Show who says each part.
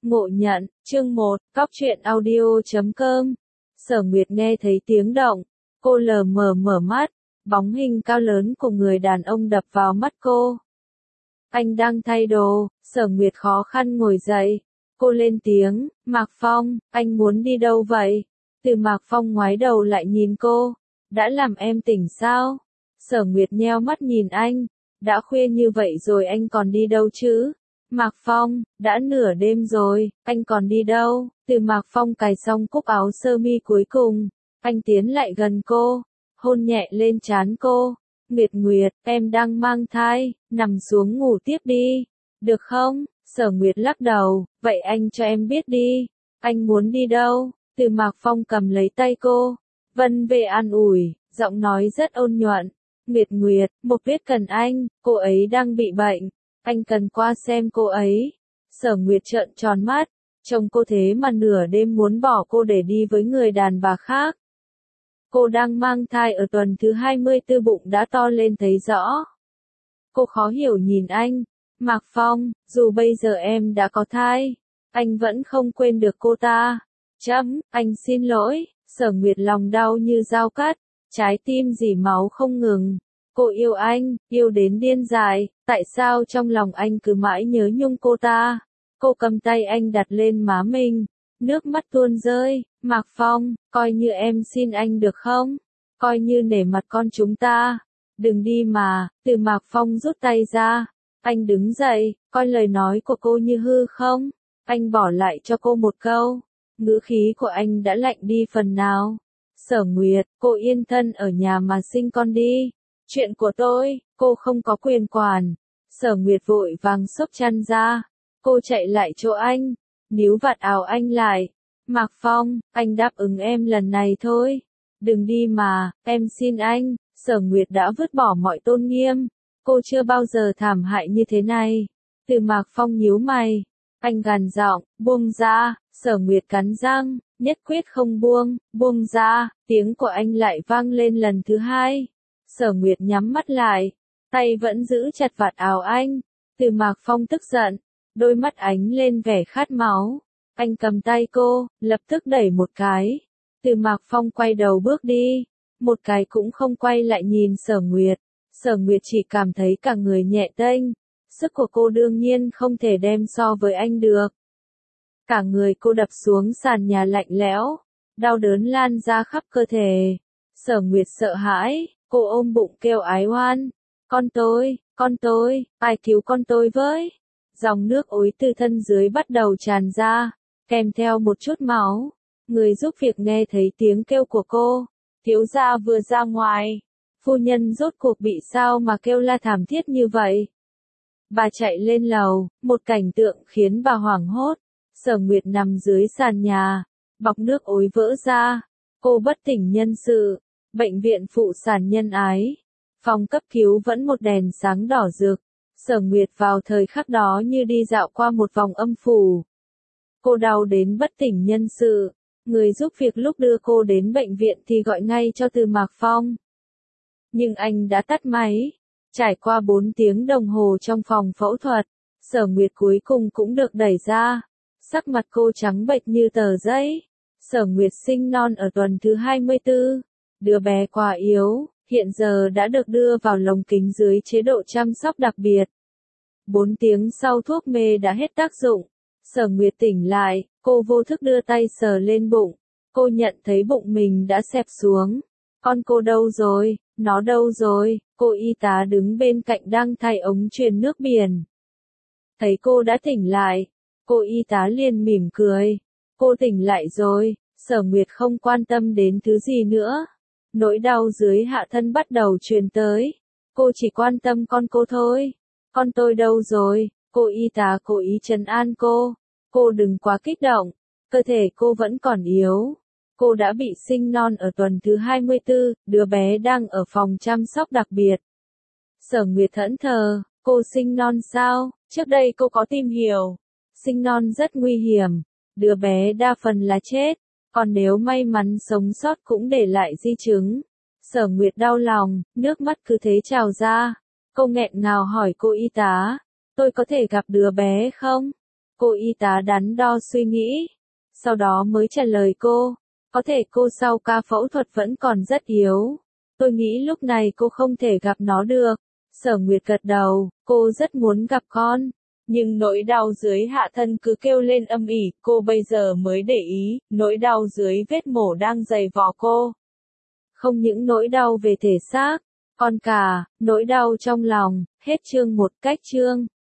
Speaker 1: Ngộ nhận, chương 1, Cóc truyện audio.com. Sở Nguyệt nghe thấy tiếng động, cô lờ mờ mở mắt, bóng hình cao lớn của người đàn ông đập vào mắt cô. Anh đang thay đồ, Sở Nguyệt khó khăn ngồi dậy. Cô lên tiếng, Mạc Phong, anh muốn đi đâu vậy? Từ Mạc Phong ngoái đầu lại nhìn cô, đã làm em tỉnh sao? Sở Nguyệt nheo mắt nhìn anh, đã khuya như vậy rồi anh còn đi đâu chứ? Mạc Phong, đã nửa đêm rồi, anh còn đi đâu? Từ Mạc Phong cài xong cúc áo sơ mi cuối cùng, anh tiến lại gần cô, hôn nhẹ lên trán cô. Nguyệt Nguyệt, em đang mang thai, nằm xuống ngủ tiếp đi, được không? Sở Nguyệt lắc đầu, vậy anh cho em biết đi, anh muốn đi đâu? Từ Mạc Phong cầm lấy tay cô, vân về an ủi, giọng nói rất ôn nhuận. Nguyệt Nguyệt, Mộc Tuyết cần anh, cô ấy đang bị bệnh, anh cần qua xem cô ấy. Sở Nguyệt trợn tròn mắt, chồng cô thế mà nửa đêm muốn bỏ cô để đi với người đàn bà khác. Cô đang mang thai ở tuần thứ 24, bụng đã to lên thấy rõ. Cô khó hiểu nhìn anh, Mạc Phong, dù bây giờ em đã có thai, anh vẫn không quên được cô ta. Anh xin lỗi. Sở Nguyệt lòng đau như dao cắt, trái tim rỉ máu không ngừng. Cô yêu anh, yêu đến điên dại, tại sao trong lòng anh cứ mãi nhớ nhung cô ta? Cô cầm tay anh đặt lên má mình, nước mắt tuôn rơi. Mạc Phong, coi như em xin anh được không? Coi như nể mặt con chúng ta. Đừng đi mà. Từ Mạc Phong rút tay ra. Anh đứng dậy, coi lời nói của cô như hư không? Anh bỏ lại cho cô một câu. Ngữ khí của anh đã lạnh đi phần nào. Sở Nguyệt, cô yên thân ở nhà mà sinh con đi. Chuyện của tôi, cô không có quyền quản. Sở Nguyệt vội vàng xốc chăn ra. Cô chạy lại chỗ anh, níu vạt áo anh lại. Mạc Phong, anh đáp ứng em lần này thôi. Đừng đi mà, em xin anh. Sở Nguyệt đã vứt bỏ mọi tôn nghiêm. Cô chưa bao giờ thảm hại như thế này. Từ Mạc Phong nhíu mày. Anh gằn giọng, buông ra. Sở Nguyệt cắn răng, nhất quyết không buông, buông ra. Tiếng của anh lại vang lên lần thứ hai. Sở Nguyệt nhắm mắt lại, tay vẫn giữ chặt vạt áo anh. Từ Mạc Phong tức giận, đôi mắt ánh lên vẻ khát máu. Anh cầm tay cô, lập tức đẩy một cái. Từ Mạc Phong quay đầu bước đi, một cái cũng không quay lại nhìn Sở Nguyệt. Sở Nguyệt chỉ cảm thấy cả người nhẹ tênh. Sức của cô đương nhiên không thể đem so với anh được. Cả người cô đập xuống sàn nhà lạnh lẽo, đau đớn lan ra khắp cơ thể. Sở Nguyệt sợ hãi, cô ôm bụng kêu ái oan. Con tôi, ai cứu con tôi với? Dòng nước ối từ thân dưới bắt đầu tràn ra, kèm theo một chút máu. Người giúp việc nghe thấy tiếng kêu của cô. Thiếu gia vừa ra ngoài. Phu nhân rốt cuộc bị sao mà kêu la thảm thiết như vậy? Bà chạy lên lầu, một cảnh tượng khiến bà hoảng hốt. Sở Nguyệt nằm dưới sàn nhà, bọc nước ối vỡ ra. Cô bất tỉnh nhân sự. Bệnh viện phụ sản nhân ái. Phòng cấp cứu vẫn một đèn sáng đỏ rực. Sở Nguyệt vào thời khắc đó như đi dạo qua một vòng âm phủ. Cô đau đến bất tỉnh nhân sự. Người giúp việc lúc đưa cô đến bệnh viện thì gọi ngay cho Từ Mạc Phong. Nhưng anh đã tắt máy. Trải qua 4 tiếng đồng hồ trong phòng phẫu thuật, Sở Nguyệt cuối cùng cũng được đẩy ra. Sắc mặt cô trắng bệch như tờ giấy. Sở Nguyệt sinh non ở tuần thứ 24. Đứa bé quá yếu, hiện giờ đã được đưa vào lồng kính dưới chế độ chăm sóc đặc biệt. 4 tiếng sau thuốc mê đã hết tác dụng. Sở Nguyệt tỉnh lại, cô vô thức đưa tay sờ lên bụng. Cô nhận thấy bụng mình đã xẹp xuống. Con cô đâu rồi? Nó đâu rồi? Cô y tá đứng bên cạnh đang thay ống truyền nước biển. Thấy cô đã tỉnh lại, cô y tá liền mỉm cười. Cô tỉnh lại rồi. Sở Nguyệt không quan tâm đến thứ gì nữa. Nỗi đau dưới hạ thân bắt đầu truyền tới. Cô chỉ quan tâm con cô thôi. Con tôi đâu rồi? Cô y tá cố ý trấn an cô. Cô đừng quá kích động. Cơ thể cô vẫn còn yếu. Cô đã bị sinh non ở tuần thứ 24, đứa bé đang ở phòng chăm sóc đặc biệt. Sở Nguyệt thẫn thờ, cô sinh non sao? Trước đây cô có tìm hiểu. Sinh non rất nguy hiểm. Đứa bé đa phần là chết. Còn nếu may mắn sống sót cũng để lại di chứng. Sở Nguyệt đau lòng, nước mắt cứ thế trào ra. Cô nghẹn ngào hỏi cô y tá, tôi có thể gặp đứa bé không? Cô y tá đắn đo suy nghĩ. Sau đó mới trả lời cô. Có thể cô sau ca phẫu thuật vẫn còn rất yếu. Tôi nghĩ lúc này cô không thể gặp nó được. Sở Nguyệt gật đầu, cô rất muốn gặp con. Nhưng nỗi đau dưới hạ thân cứ kêu lên âm ỉ, cô bây giờ mới để ý, nỗi đau dưới vết mổ đang dày vò cô. Không những nỗi đau về thể xác, còn cả, nỗi đau trong lòng, hết chương 1 cách chương.